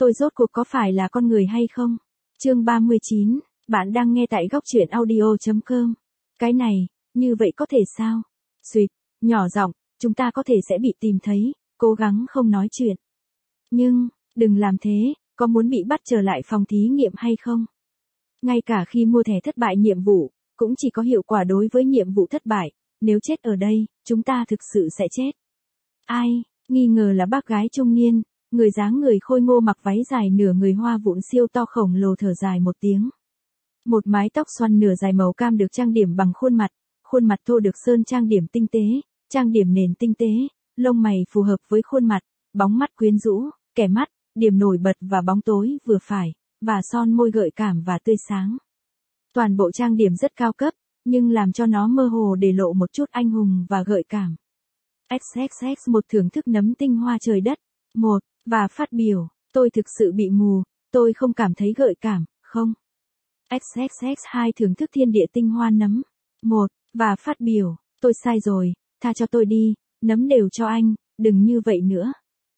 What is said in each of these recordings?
tôi rốt cuộc có phải là con người hay không? Chương 39, bạn đang nghe tại góc truyện audio.com. Cái này, như vậy có thể sao? Xuyệt, nhỏ giọng, chúng ta có thể sẽ bị tìm thấy, cố gắng không nói chuyện. Nhưng, đừng làm thế, có muốn bị bắt trở lại phòng thí nghiệm hay không? Ngay cả khi mua thẻ thất bại nhiệm vụ, cũng chỉ có hiệu quả đối với nhiệm vụ thất bại, nếu chết ở đây, chúng ta thực sự sẽ chết. Ai, nghi ngờ là bác gái trung niên, người dáng người khôi ngô mặc váy dài nửa người hoa vụn siêu to khổng lồ thở dài một tiếng. Một mái tóc xoăn nửa dài màu cam được trang điểm bằng khuôn mặt thô được sơn trang điểm tinh tế, trang điểm nền tinh tế, lông mày phù hợp với khuôn mặt, bóng mắt quyến rũ, kẻ mắt, điểm nổi bật và bóng tối vừa phải, và son môi gợi cảm và tươi sáng. Toàn bộ trang điểm rất cao cấp, nhưng làm cho nó mơ hồ để lộ một chút anh hùng và gợi cảm. XXX một thưởng thức nấm tinh hoa trời đất. Một, và phát biểu, tôi thực sự bị mù, tôi không cảm thấy gợi cảm, không. XXX 2 thưởng thức thiên địa tinh hoa nấm. Một, và phát biểu, tôi sai rồi, tha cho tôi đi, nấm đều cho anh, đừng như vậy nữa.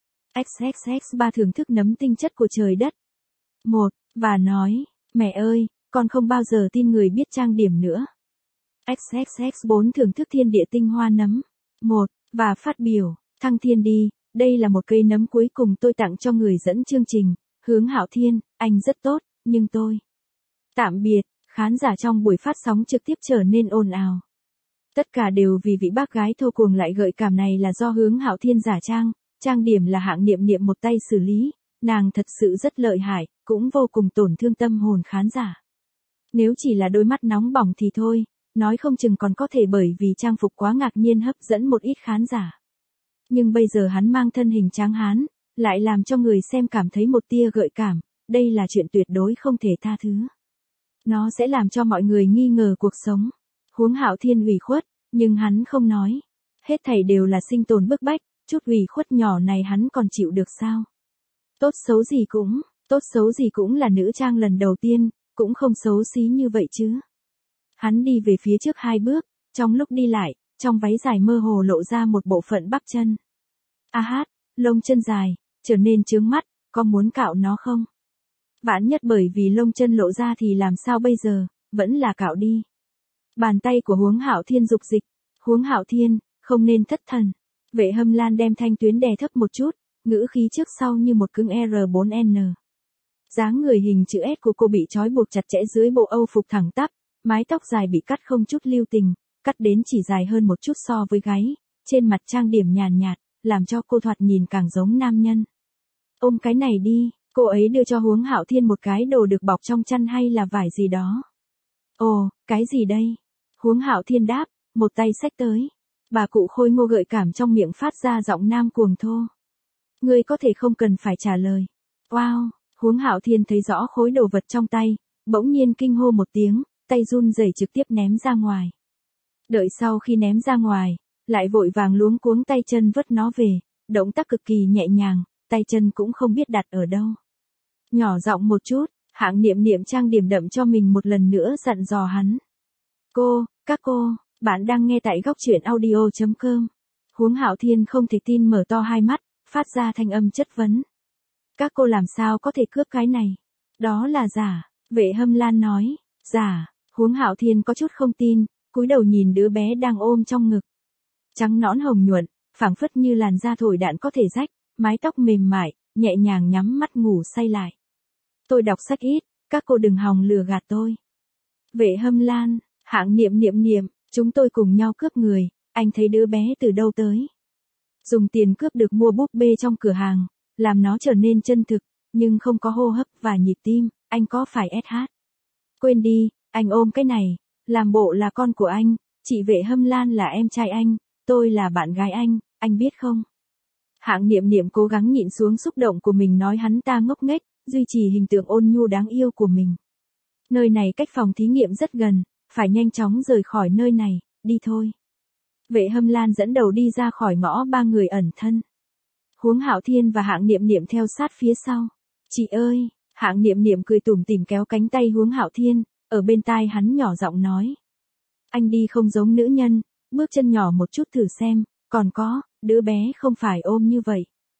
XXX 3 thưởng thức nấm tinh chất của trời đất. Một, và nói, mẹ ơi, con không bao giờ tin người biết trang điểm nữa. XXX 4 thưởng thức thiên địa tinh hoa nấm. Một, và phát biểu, thăng thiên đi, đây là một cây nấm cuối cùng tôi tặng cho người dẫn chương trình, Hướng Hạo Thiên, anh rất tốt, nhưng tôi. Tạm biệt, khán giả trong buổi phát sóng trực tiếp trở nên ồn ào. Tất cả đều vì vị bác gái thô cuồng lại gợi cảm này là do Hướng Hạo Thiên giả trang điểm là hạng Niệm Niệm một tay xử lý, nàng thật sự rất lợi hại, cũng vô cùng tổn thương tâm hồn khán giả. Nếu chỉ là đôi mắt nóng bỏng thì thôi, nói không chừng còn có thể bởi vì trang phục quá ngạc nhiên hấp dẫn một ít khán giả. Nhưng bây giờ hắn mang thân hình tráng hán, lại làm cho người xem cảm thấy một tia gợi cảm, đây là chuyện tuyệt đối không thể tha thứ. Nó sẽ làm cho mọi người nghi ngờ cuộc sống. Huống Hạo Thiên ủy khuất, nhưng hắn không nói. Hết thảy đều là sinh tồn bức bách, chút ủy khuất nhỏ này hắn còn chịu được sao? Tốt xấu gì cũng là nữ trang lần đầu tiên, cũng không xấu xí như vậy chứ. Hắn đi về phía trước 2 bước, trong lúc đi lại, trong váy dài mơ hồ lộ ra một bộ phận bắp chân. A hát, lông chân dài, trở nên chướng mắt, có muốn cạo nó không? Vạn nhất bởi vì lông chân lộ ra thì làm sao bây giờ, vẫn là cạo đi. Bàn tay của Huống Hạo Thiên dục dịch. Huống Hạo Thiên, không nên thất thần. Vệ Hâm Lan đem thanh tuyến đè thấp một chút, ngữ khí trước sau như một cứng R4N. Dáng người hình chữ S của cô bị trói buộc chặt chẽ dưới bộ âu phục thẳng tắp, mái tóc dài bị cắt không chút lưu tình, cắt đến chỉ dài hơn một chút so với gáy, trên mặt trang điểm nhàn nhạt, làm cho cô thoạt nhìn càng giống nam nhân. Ôm cái này đi, cô ấy đưa cho Huống Hạo Thiên một cái đồ được bọc trong chăn hay là vải gì đó. Ồ, cái gì đây? Huống Hạo Thiên đáp, một tay xách tới. Bà cụ khôi ngô gợi cảm trong miệng phát ra giọng nam cuồng thô. Ngươi có thể không cần phải trả lời. Wow, Huống Hạo Thiên thấy rõ khối đồ vật trong tay, bỗng nhiên kinh hô một tiếng, tay run rẩy trực tiếp ném ra ngoài. Đợi sau khi ném ra ngoài, lại vội vàng luống cuống tay chân vứt nó về, động tác cực kỳ nhẹ nhàng, tay chân cũng không biết đặt ở đâu. Nhỏ giọng một chút, hạng Niệm Niệm trang điểm đậm cho mình một lần nữa dặn dò hắn. Các cô, bạn đang nghe tại góc truyện audio.com. Huống Hạo Thiên không thể tin mở to hai mắt, phát ra thanh âm chất vấn. Các cô làm sao có thể cướp cái này? Đó là giả, Vệ Hâm Lan nói. Giả, Huống Hạo Thiên có chút không tin, cúi đầu nhìn đứa bé đang ôm trong ngực. Trắng nõn hồng nhuận, phảng phất như làn da thổi đạn có thể rách, mái tóc mềm mại, nhẹ nhàng nhắm mắt ngủ say lại. Tôi đọc sách ít, các cô đừng hòng lừa gạt tôi. Vệ Hâm Lan, hạng Niệm Niệm, chúng tôi cùng nhau cướp người, anh thấy đứa bé từ đâu tới? Dùng tiền cướp được mua búp bê trong cửa hàng, làm nó trở nên chân thực, nhưng không có hô hấp và nhịp tim, anh có phải SH? Quên đi, anh ôm cái này, làm bộ là con của anh, chị Vệ Hâm Lan là em trai anh, tôi là bạn gái anh biết không? Hạng Niệm Niệm cố gắng nhịn xuống xúc động của mình nói hắn ta ngốc nghếch, duy trì hình tượng ôn nhu đáng yêu của mình. Nơi này cách phòng thí nghiệm rất gần, phải nhanh chóng rời khỏi nơi này, đi thôi. Vệ Hâm Lan dẫn đầu đi ra khỏi ngõ 3 người ẩn thân. Huống Hạo Thiên và hạng Niệm Niệm theo sát phía sau. Chị ơi, hạng Niệm Niệm cười tủm tỉm kéo cánh tay Huống Hạo Thiên, ở bên tai hắn nhỏ giọng nói. Anh đi không giống nữ nhân, bước chân nhỏ một chút thử xem, còn có, đứa bé không phải ôm như vậy.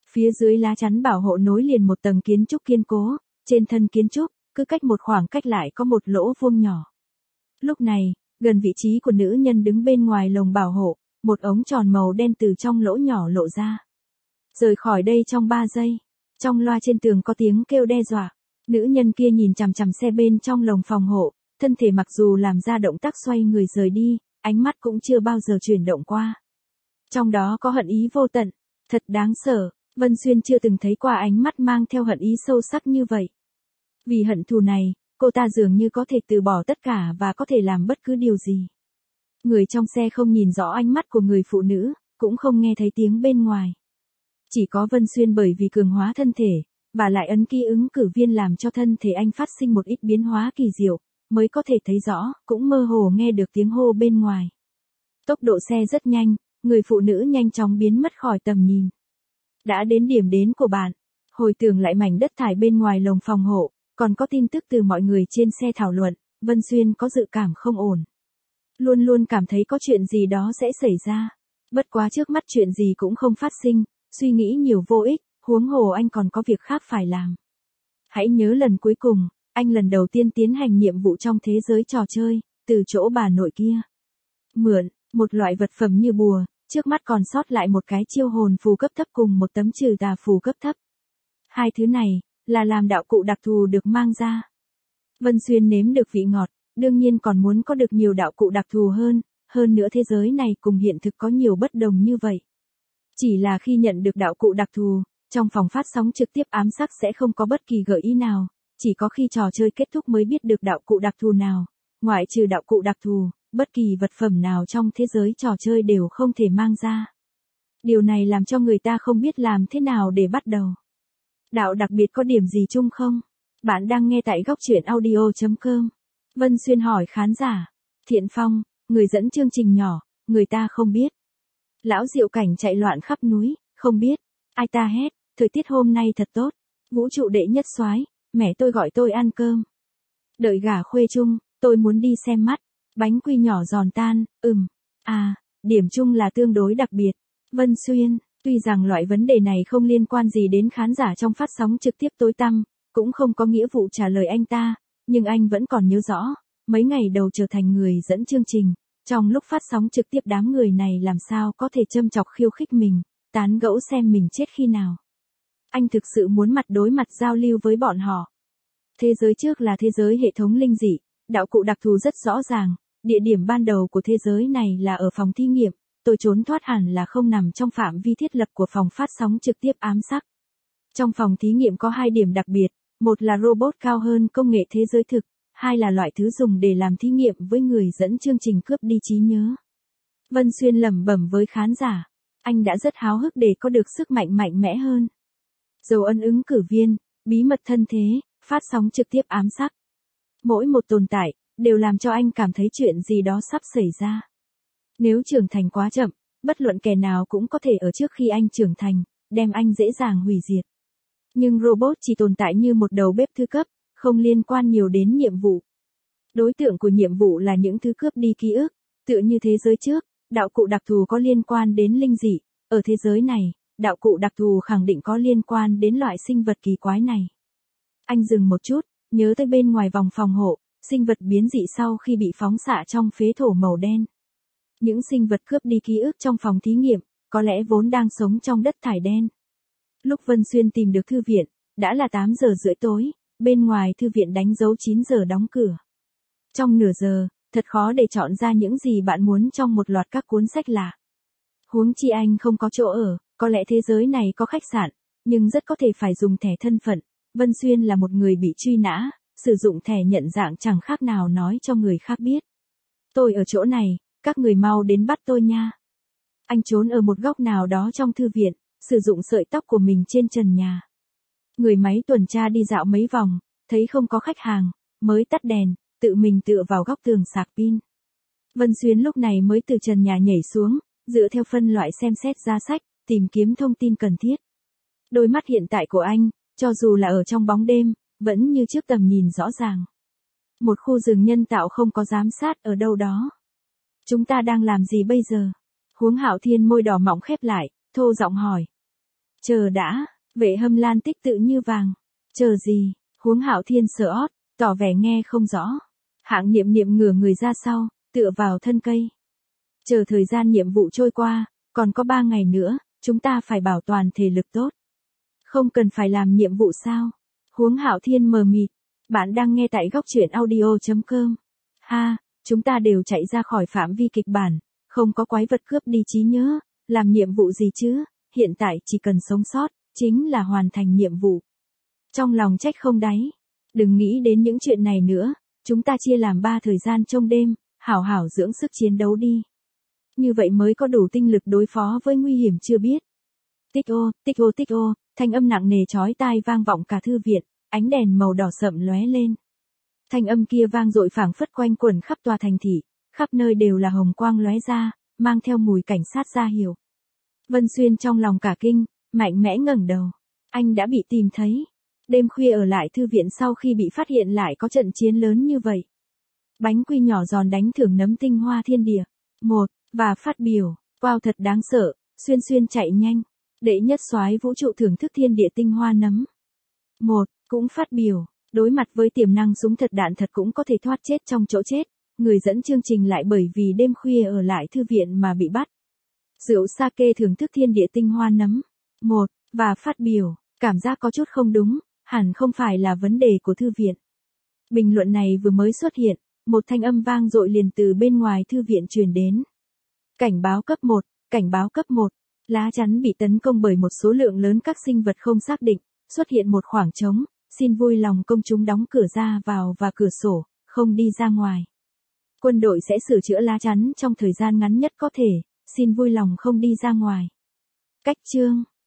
Phía dưới lá chắn bảo hộ nối liền một tầng kiến trúc kiên cố, trên thân kiến trúc, cứ cách một khoảng cách lại có một lỗ vuông nhỏ. Lúc này, gần vị trí của nữ nhân đứng bên ngoài lồng bảo hộ, một ống tròn màu đen từ trong lỗ nhỏ lộ ra. Rời khỏi đây trong 3 giây. Trong loa trên tường có tiếng kêu đe dọa. Nữ nhân kia nhìn chằm chằm xe bên trong lồng phòng hộ, thân thể mặc dù làm ra động tác xoay người rời đi, ánh mắt cũng chưa bao giờ chuyển động qua. Trong đó có hận ý vô tận, thật đáng sợ, Vân Xuyên chưa từng thấy qua ánh mắt mang theo hận ý sâu sắc như vậy. Vì hận thù này, cô ta dường như có thể từ bỏ tất cả và có thể làm bất cứ điều gì. Người trong xe không nhìn rõ ánh mắt của người phụ nữ, cũng không nghe thấy tiếng bên ngoài. Chỉ có Vân Xuyên bởi vì cường hóa thân thể, và lại ấn ký ứng cử viên làm cho thân thể anh phát sinh một ít biến hóa kỳ diệu, mới có thể thấy rõ, cũng mơ hồ nghe được tiếng hô bên ngoài. Tốc độ xe rất nhanh, người phụ nữ nhanh chóng biến mất khỏi tầm nhìn. Đã đến điểm đến của bạn, hồi tưởng lại mảnh đất thải bên ngoài lồng phòng hộ, còn có tin tức từ mọi người trên xe thảo luận, Vân Xuyên có dự cảm không ổn. Luôn luôn cảm thấy có chuyện gì đó sẽ xảy ra. Bất quá trước mắt chuyện gì cũng không phát sinh, suy nghĩ nhiều vô ích, huống hồ anh còn có việc khác phải làm. Hãy nhớ lần cuối cùng, anh lần đầu tiên tiến hành nhiệm vụ trong thế giới trò chơi, từ chỗ bà nội kia. Mượn, một loại vật phẩm như bùa, trước mắt còn sót lại một cái chiêu hồn phù cấp thấp cùng một tấm trừ tà phù cấp thấp. Hai thứ này, là làm đạo cụ đặc thù được mang ra. Vân Xuyên nếm được vị ngọt, đương nhiên còn muốn có được nhiều đạo cụ đặc thù hơn nữa thế giới này cùng hiện thực có nhiều bất đồng như vậy. Chỉ là khi nhận được đạo cụ đặc thù, trong phòng phát sóng trực tiếp ám sát sẽ không có bất kỳ gợi ý nào, chỉ có khi trò chơi kết thúc mới biết được đạo cụ đặc thù nào. Ngoại trừ đạo cụ đặc thù, bất kỳ vật phẩm nào trong thế giới trò chơi đều không thể mang ra. Điều này làm cho người ta không biết làm thế nào để bắt đầu. Đạo đặc biệt có điểm gì chung không? Bạn đang nghe tại góc truyện audio.com. Vân Xuyên hỏi khán giả. Thiện Phong, người dẫn chương trình nhỏ, người ta không biết. Lão Diệu Cảnh chạy loạn khắp núi, không biết. Ai ta hét, thời tiết hôm nay thật tốt. Vũ trụ đệ nhất soái, mẹ tôi gọi tôi ăn cơm. Đợi gả khuê chung, tôi muốn đi xem mắt. Bánh quy nhỏ giòn tan, điểm chung là tương đối đặc biệt. Vân Xuyên, tuy rằng loại vấn đề này không liên quan gì đến khán giả trong phát sóng trực tiếp tối tăm, cũng không có nghĩa vụ trả lời anh ta, nhưng anh vẫn còn nhớ rõ, mấy ngày đầu trở thành người dẫn chương trình, trong lúc phát sóng trực tiếp đám người này làm sao có thể châm chọc khiêu khích mình, tán gẫu xem mình chết khi nào. Anh thực sự muốn mặt đối mặt giao lưu với bọn họ. Thế giới trước là thế giới hệ thống linh dị, đạo cụ đặc thù rất rõ ràng, địa điểm ban đầu của thế giới này là ở phòng thí nghiệm, tôi trốn thoát hẳn là không nằm trong phạm vi thiết lập của phòng phát sóng trực tiếp ám sát. Trong phòng thí nghiệm có 2 điểm đặc biệt, một là robot cao hơn công nghệ thế giới thực, 2 là loại thứ dùng để làm thí nghiệm với người dẫn chương trình cướp đi trí nhớ. Vân Xuyên lẩm bẩm với khán giả, anh đã rất háo hức để có được sức mạnh mạnh mẽ hơn. Dấu ấn ứng cử viên, bí mật thân thế, phát sóng trực tiếp ám sát. Mỗi một tồn tại, đều làm cho anh cảm thấy chuyện gì đó sắp xảy ra. Nếu trưởng thành quá chậm, bất luận kẻ nào cũng có thể ở trước khi anh trưởng thành, đem anh dễ dàng hủy diệt. Nhưng robot chỉ tồn tại như một đầu bếp thứ cấp, không liên quan nhiều đến nhiệm vụ. Đối tượng của nhiệm vụ là những thứ cướp đi ký ức, tựa như thế giới trước, đạo cụ đặc thù có liên quan đến linh dị, ở thế giới này, đạo cụ đặc thù khẳng định có liên quan đến loại sinh vật kỳ quái này. Anh dừng một chút, nhớ tới bên ngoài vòng phòng hộ, sinh vật biến dị sau khi bị phóng xạ trong phế thổ màu đen. Những sinh vật cướp đi ký ức trong phòng thí nghiệm, có lẽ vốn đang sống trong đất thải đen. Lúc Vân Xuyên tìm được thư viện, đã là 8 giờ rưỡi tối, bên ngoài thư viện đánh dấu 9 giờ đóng cửa. Trong nửa giờ, thật khó để chọn ra những gì bạn muốn trong một loạt các cuốn sách lạ. Huống chi anh không có chỗ ở, có lẽ thế giới này có khách sạn, nhưng rất có thể phải dùng thẻ thân phận. Vân Xuyên là một người bị truy nã, sử dụng thẻ nhận dạng chẳng khác nào nói cho người khác biết. Tôi ở chỗ này, các người mau đến bắt tôi nha. Anh trốn ở một góc nào đó trong thư viện, sử dụng sợi tóc của mình trên trần nhà. Người máy tuần tra đi dạo mấy vòng, thấy không có khách hàng, mới tắt đèn, tự mình tựa vào góc tường sạc pin. Vân Xuyên lúc này mới từ trần nhà nhảy xuống, dựa theo phân loại xem xét ra sách, tìm kiếm thông tin cần thiết. Đôi mắt hiện tại của anh, cho dù là ở trong bóng đêm, vẫn như trước tầm nhìn rõ ràng. Một khu rừng nhân tạo không có giám sát ở đâu đó. Chúng ta đang làm gì bây giờ? Huống Hạo Thiên môi đỏ mọng khép lại, thô giọng hỏi. Chờ đã, Vệ Hâm Lan tích tự như vàng. Chờ gì? Huống Hạo Thiên sợ ót, tỏ vẻ nghe không rõ. Hạng Niệm Niệm ngửa người ra sau, tựa vào thân cây. Chờ thời gian nhiệm vụ trôi qua, còn có 3 ngày nữa, chúng ta phải bảo toàn thể lực tốt. Không cần phải làm nhiệm vụ sao? Huống Hạo Thiên mờ mịt. Bạn đang nghe tại góc truyện audio.com. Ha, chúng ta đều chạy ra khỏi phạm vi kịch bản, không có quái vật cướp đi trí nhớ, làm nhiệm vụ gì chứ, hiện tại chỉ cần sống sót, chính là hoàn thành nhiệm vụ. Trong lòng trách không đáy. Đừng nghĩ đến những chuyện này nữa, chúng ta chia làm 3 thời gian trong đêm, hảo hảo dưỡng sức chiến đấu đi. Như vậy mới có đủ tinh lực đối phó với nguy hiểm chưa biết. Tích ô, tích ô tích ô, thanh âm nặng nề chói tai vang vọng cả thư viện, ánh đèn màu đỏ sậm lóe lên. Thanh âm kia vang dội phảng phất quanh quẩn khắp tòa thành thị, khắp nơi đều là hồng quang lóe ra, mang theo mùi cảnh sát ra hiệu. Vân Xuyên trong lòng cả kinh, mạnh mẽ ngẩng đầu. Anh đã bị tìm thấy. Đêm khuya ở lại thư viện sau khi bị phát hiện lại có trận chiến lớn như vậy. Bánh quy nhỏ giòn đánh thưởng nấm tinh hoa thiên địa. Và phát biểu, wow thật đáng sợ, Xuyên Xuyên chạy nhanh. Đệ nhất soái vũ trụ thưởng thức thiên địa tinh hoa nấm. Cũng phát biểu, đối mặt với tiềm năng súng thật đạn thật cũng có thể thoát chết trong chỗ chết, người dẫn chương trình lại bởi vì đêm khuya ở lại thư viện mà bị bắt. Rượu sake thưởng thức thiên địa tinh hoa nấm. Và phát biểu, cảm giác có chút không đúng, hẳn không phải là vấn đề của thư viện. Bình luận này vừa mới xuất hiện, một thanh âm vang dội liền từ bên ngoài thư viện truyền đến. Cảnh báo cấp 1, cảnh báo cấp 1. Lá chắn bị tấn công bởi một số lượng lớn các sinh vật không xác định, xuất hiện một khoảng trống, xin vui lòng công chúng đóng cửa ra vào và cửa sổ, không đi ra ngoài. Quân đội sẽ sửa chữa lá chắn trong thời gian ngắn nhất có thể, xin vui lòng không đi ra ngoài. Cách chương